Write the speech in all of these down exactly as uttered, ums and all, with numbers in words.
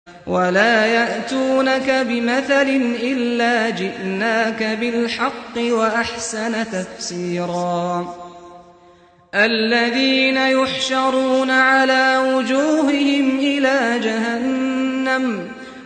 ولا يأتونك بمثل إلا جئناك بالحق وأحسن تفسيرا الذين يحشرون على وجوههم إلى جهنم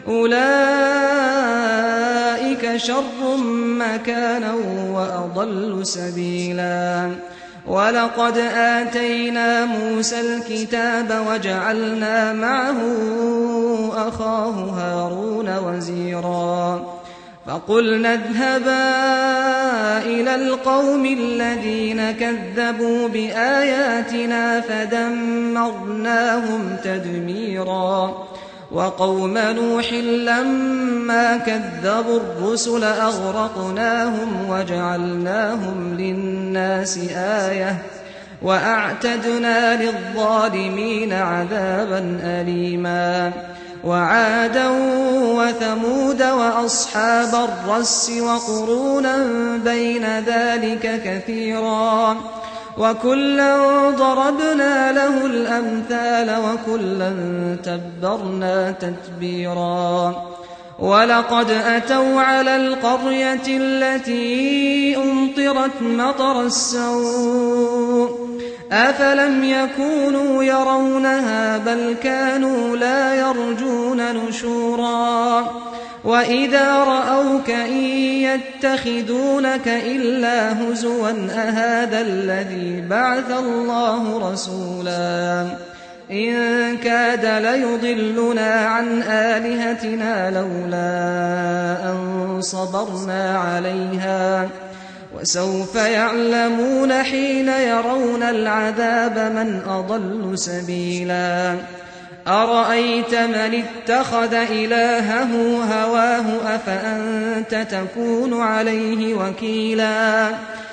أولئك شر مكانا وأضل سبيلا ولقد آتينا موسى الكتاب وجعلنا معه أخاه هارون وزيرا فقلنا اذهبا إلى القوم الذين كذبوا بآياتنا فدمرناهم تدميرا وقوم نوح لما كذبوا الرسل أغرقناهم وجعلناهم للناس آية وأعتدنا للظالمين عذابا أليما وعادا وثمود وأصحاب الرس وقرونا بين ذلك كثيرا وكلا ضربنا له الأمثال وكلا تبرنا تتبيرا ولقد أتوا على القرية التي أمطرت مطر السوء أفلم يكونوا يرونها بل كانوا لا يرجون نشورا وإذا رأوك إن يتخذونك إلا هزوا أهذا الذي بعث الله رسولا إن كاد ليضلنا عن آلهتنا لولا أن صبرنا عليها وسوف يعلمون حين يرون العذاب من أضل سبيلا أرأيت من اتخذ إلهه هواه أفأنت تكون عليه وكيلا